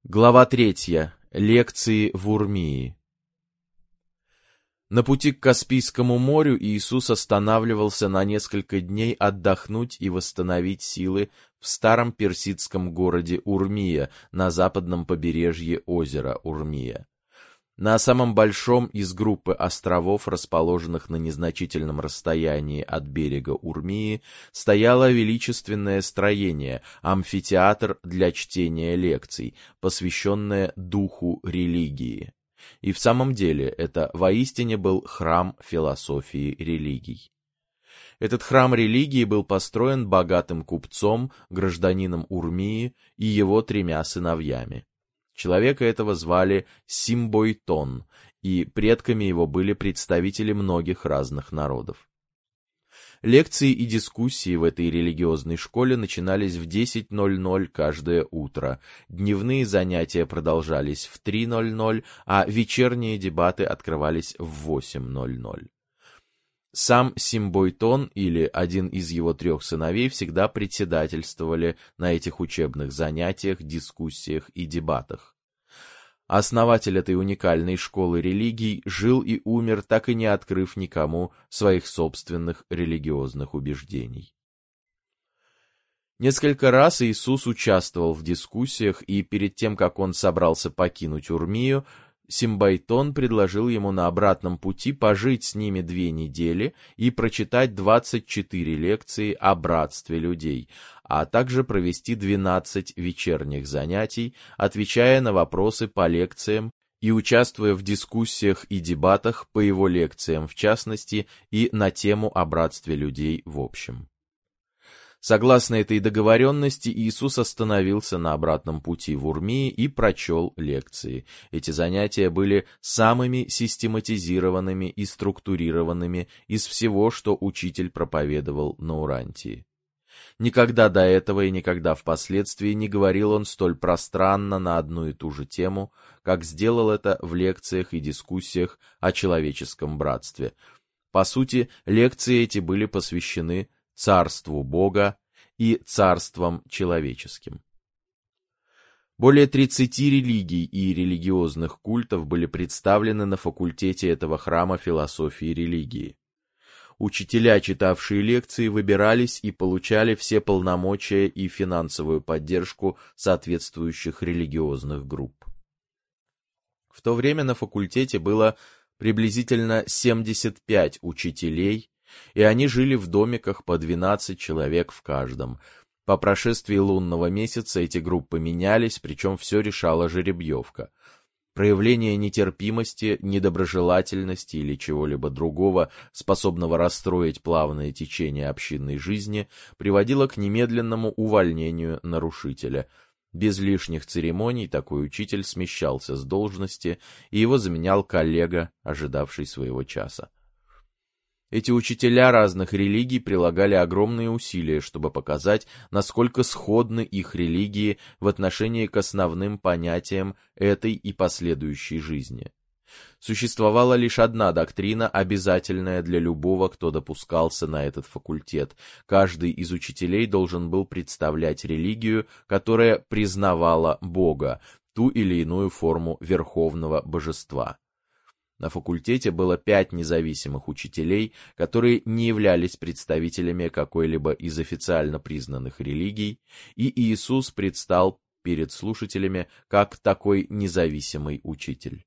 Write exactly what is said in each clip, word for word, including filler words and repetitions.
Глава третья. Лекции в Урмии. На пути к Каспийскому морю Иисус останавливался на несколько дней отдохнуть и восстановить силы в старом персидском городе Урмия на западном побережье озера Урмия. На самом большом из группы островов, расположенных на незначительном расстоянии от берега Урмии, стояло величественное строение, амфитеатр для чтения лекций, посвященное духу религии. И в самом деле это воистине был храм философии религий. Этот храм религии был построен богатым купцом, гражданином Урмии и его тремя сыновьями. Человека этого звали Симбойтон, и предками его были представители многих разных народов. Лекции и дискуссии в этой религиозной школе начинались в десять ноль-ноль каждое утро, дневные занятия продолжались в три ноль-ноль, а вечерние дебаты открывались в восемь ноль-ноль. Сам Симбойтон или один из его трех сыновей всегда председательствовали на этих учебных занятиях, дискуссиях и дебатах. Основатель этой уникальной школы религий жил и умер, так и не открыв никому своих собственных религиозных убеждений. Несколько раз Иисус участвовал в дискуссиях, и перед тем, как он собрался покинуть Урмию, Симбойтон предложил ему на обратном пути пожить с ними две недели и прочитать двадцать четыре лекции о братстве людей, а также провести двенадцать вечерних занятий, отвечая на вопросы по лекциям и участвуя в дискуссиях и дебатах по его лекциям в частности и на тему о братстве людей в общем. Согласно этой договоренности, Иисус остановился на обратном пути в Урмии и прочел лекции. Эти занятия были самыми систематизированными и структурированными из всего, что учитель проповедовал на Урантии. Никогда до этого и никогда впоследствии не говорил он столь пространно на одну и ту же тему, как сделал это в лекциях и дискуссиях о человеческом братстве. По сути, лекции эти были посвящены Царству Бога и царствам человеческим. Более тридцати религий и религиозных культов были представлены на факультете этого храма философии религии. Учителя, читавшие лекции, выбирались и получали все полномочия и финансовую поддержку соответствующих религиозных групп. В то время на факультете было приблизительно семьдесят пять учителей, и они жили в домиках по двенадцать человек в каждом. По прошествии лунного месяца эти группы менялись, причем все решала жеребьевка. Проявление нетерпимости, недоброжелательности или чего-либо другого, способного расстроить плавное течение общинной жизни, приводило к немедленному увольнению нарушителя. Без лишних церемоний такой учитель смещался с должности, и его заменял коллега, ожидавший своего часа. Эти учителя разных религий прилагали огромные усилия, чтобы показать, насколько сходны их религии в отношении к основным понятиям этой и последующей жизни. Существовала лишь одна доктрина, обязательная для любого, кто допускался на этот факультет. Каждый из учителей должен был представлять религию, которая признавала Бога, ту или иную форму верховного божества. На факультете было пять независимых учителей, которые не являлись представителями какой-либо из официально признанных религий, и Иисус предстал перед слушателями как такой независимый учитель.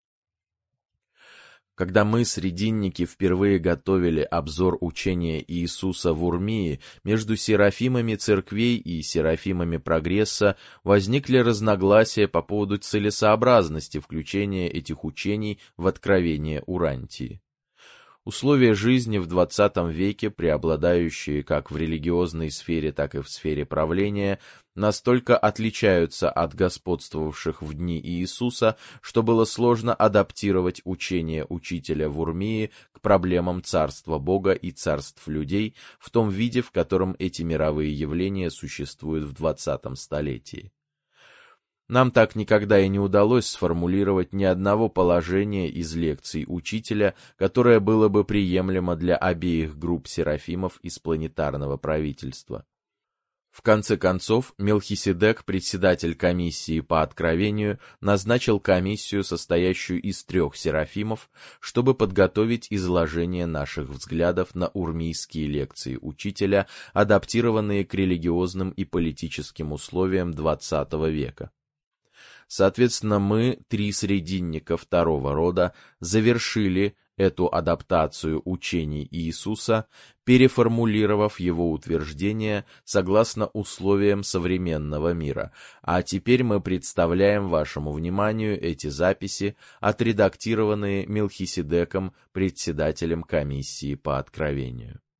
Когда мы, срединники, впервые готовили обзор учения Иисуса в Урмии, между серафимами церквей и серафимами прогресса возникли разногласия по поводу целесообразности включения этих учений в откровение Урантии. Условия жизни в двадцатом веке, преобладающие как в религиозной сфере, так и в сфере правления, настолько отличаются от господствовавших в дни Иисуса, что было сложно адаптировать учение учителя в Урмии к проблемам царства Бога и царств людей в том виде, в котором эти мировые явления существуют в двадцатом столетии. Нам так никогда и не удалось сформулировать ни одного положения из лекций учителя, которое было бы приемлемо для обеих групп серафимов из планетарного правительства. В конце концов, Мелхиседек, председатель комиссии по откровению, назначил комиссию, состоящую из трех серафимов, чтобы подготовить изложение наших взглядов на урмийские лекции учителя, адаптированные к религиозным и политическим условиям двадцатого века. Соответственно, мы, три срединника второго рода, завершили эту адаптацию учений Иисуса, переформулировав его утверждения согласно условиям современного мира, а теперь мы представляем вашему вниманию эти записи, отредактированные Мелхиседеком, председателем комиссии по откровению.